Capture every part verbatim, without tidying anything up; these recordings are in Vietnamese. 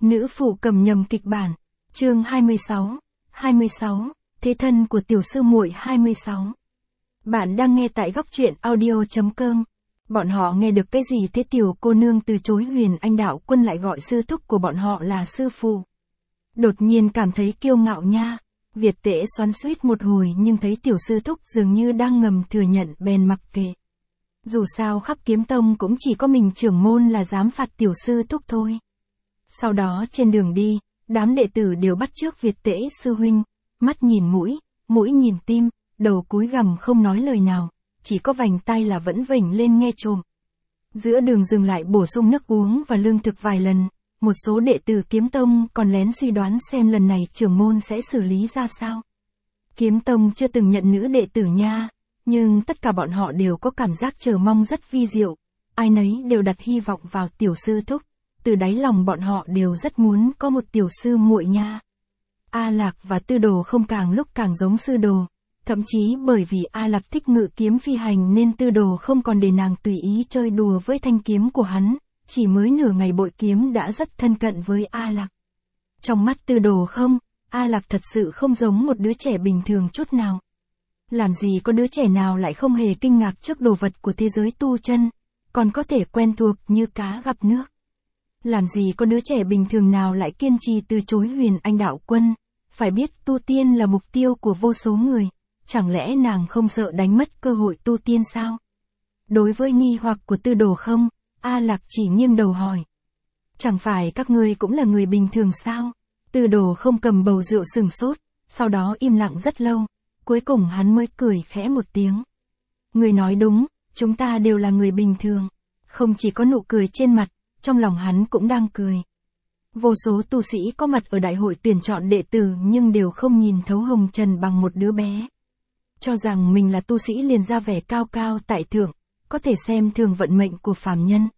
Nữ phụ cầm nhầm kịch bản. Chương hai mươi sáu. hai mươi sáu. Thế thân của tiểu sư muội hai mươi sáu. Bạn đang nghe tại góc truyện audio chấm com. Bọn họ nghe được cái gì thế? Tiểu cô nương từ chối Huyền Anh đạo quân lại gọi sư thúc của bọn họ là sư phụ. Đột nhiên cảm thấy kiêu ngạo nha. Việt Tễ xoắn xuýt một hồi nhưng thấy tiểu sư thúc dường như đang ngầm thừa nhận bèn mặc kệ. Dù sao khắp kiếm tông cũng chỉ có mình trưởng môn là dám phạt tiểu sư thúc thôi. Sau đó trên đường đi, đám đệ tử đều bắt chước Việt Tễ sư huynh, mắt nhìn mũi, mũi nhìn tim, đầu cúi gằm không nói lời nào, chỉ có vành tai là vẫn vểnh lên nghe trộm. Giữa đường dừng lại bổ sung nước uống và lương thực vài lần, một số đệ tử kiếm tông còn lén suy đoán xem lần này trưởng môn sẽ xử lý ra sao. Kiếm tông chưa từng nhận nữ đệ tử nha, nhưng tất cả bọn họ đều có cảm giác chờ mong rất vi diệu, ai nấy đều đặt hy vọng vào tiểu sư thúc. Từ đáy lòng bọn họ đều rất muốn có một tiểu sư muội nha. A Lạc và Tư Đồ không càng lúc càng giống sư đồ, thậm chí bởi vì A Lạc thích ngự kiếm phi hành nên Tư Đồ không còn để nàng tùy ý chơi đùa với thanh kiếm của hắn, chỉ mới nửa ngày bội kiếm đã rất thân cận với A Lạc. Trong mắt Tư Đồ không, A Lạc thật sự không giống một đứa trẻ bình thường chút nào. Làm gì có đứa trẻ nào lại không hề kinh ngạc trước đồ vật của thế giới tu chân, còn có thể quen thuộc như cá gặp nước. Làm gì có đứa trẻ bình thường nào lại kiên trì từ chối Huyền Anh đạo quân, phải biết tu tiên là mục tiêu của vô số người, chẳng lẽ nàng không sợ đánh mất cơ hội tu tiên sao? Đối với nghi hoặc của Tư Đồ không, A Lạc chỉ nghiêng đầu hỏi. Chẳng phải các ngươi cũng là người bình thường sao? Tư Đồ không cầm bầu rượu sừng sốt, sau đó im lặng rất lâu, cuối cùng hắn mới cười khẽ một tiếng. Người nói đúng, chúng ta đều là người bình thường. Không chỉ có nụ cười trên mặt, trong lòng hắn cũng đang cười. Vô số tu sĩ có mặt ở đại hội tuyển chọn đệ tử nhưng đều không nhìn thấu hồng trần bằng một đứa bé. Cho rằng mình là tu sĩ liền ra vẻ cao cao tại thượng, có thể xem thường vận mệnh của phàm nhân.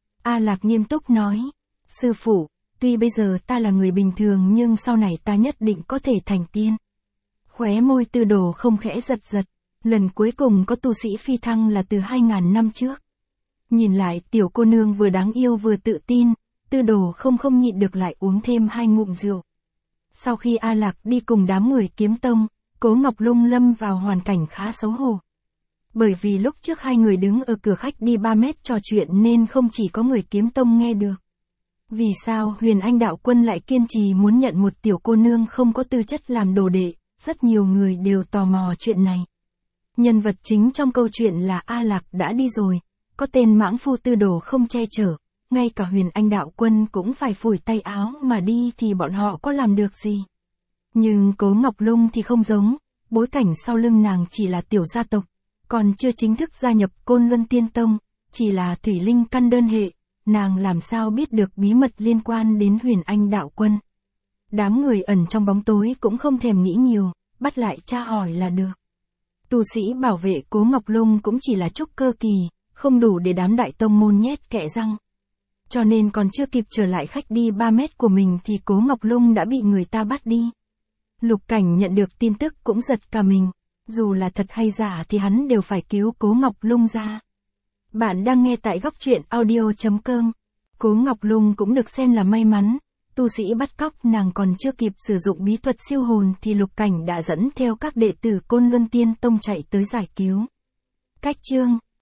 A Lạc nghiêm túc nói, sư phụ, tuy bây giờ ta là người bình thường nhưng sau này ta nhất định có thể thành tiên. Khóe môi Tư Đồ không khẽ giật giật, lần cuối cùng có tu sĩ phi thăng là từ hai ngàn năm trước. Nhìn lại tiểu cô nương vừa đáng yêu vừa tự tin, Tư Đồ không không nhịn được lại uống thêm hai ngụm rượu. Sau khi A Lạc đi cùng đám người kiếm tông, Cố Ngọc Lung lâm vào hoàn cảnh khá xấu hổ. Bởi vì lúc trước hai người đứng ở cửa khách đi ba mét trò chuyện nên không chỉ có người kiếm tông nghe được. Vì sao Huyền Anh đạo quân lại kiên trì muốn nhận một tiểu cô nương không có tư chất làm đồ đệ, rất nhiều người đều tò mò chuyện này. Nhân vật chính trong câu chuyện là A Lạc đã đi rồi. Có tên mãng phu Tư Đồ không che chở, ngay cả Huyền Anh đạo quân cũng phải phủi tay áo mà đi thì bọn họ có làm được gì. Nhưng Cố Ngọc Lung thì không giống, bối cảnh sau lưng nàng chỉ là tiểu gia tộc, còn chưa chính thức gia nhập Côn Luân Tiên Tông, chỉ là thủy linh căn đơn hệ, nàng làm sao biết được bí mật liên quan đến Huyền Anh đạo quân. Đám người ẩn trong bóng tối cũng không thèm nghĩ nhiều, bắt lại tra hỏi là được. Tu sĩ bảo vệ Cố Ngọc Lung cũng chỉ là trúc cơ kỳ, không đủ để đám đại tông môn nhét kẽ răng. Cho nên còn chưa kịp trở lại khách đi ba mét của mình thì Cố Ngọc Lung đã bị người ta bắt đi. Lục Cảnh nhận được tin tức cũng giật cả mình, dù là thật hay giả thì hắn đều phải cứu Cố Ngọc Lung ra. Bạn đang nghe tại góc truyện audio chấm com. Cố Ngọc Lung cũng được xem là may mắn, tu sĩ bắt cóc nàng còn chưa kịp sử dụng bí thuật siêu hồn thì Lục Cảnh đã dẫn theo các đệ tử Côn Luân Tiên Tông chạy tới giải cứu. Cách chương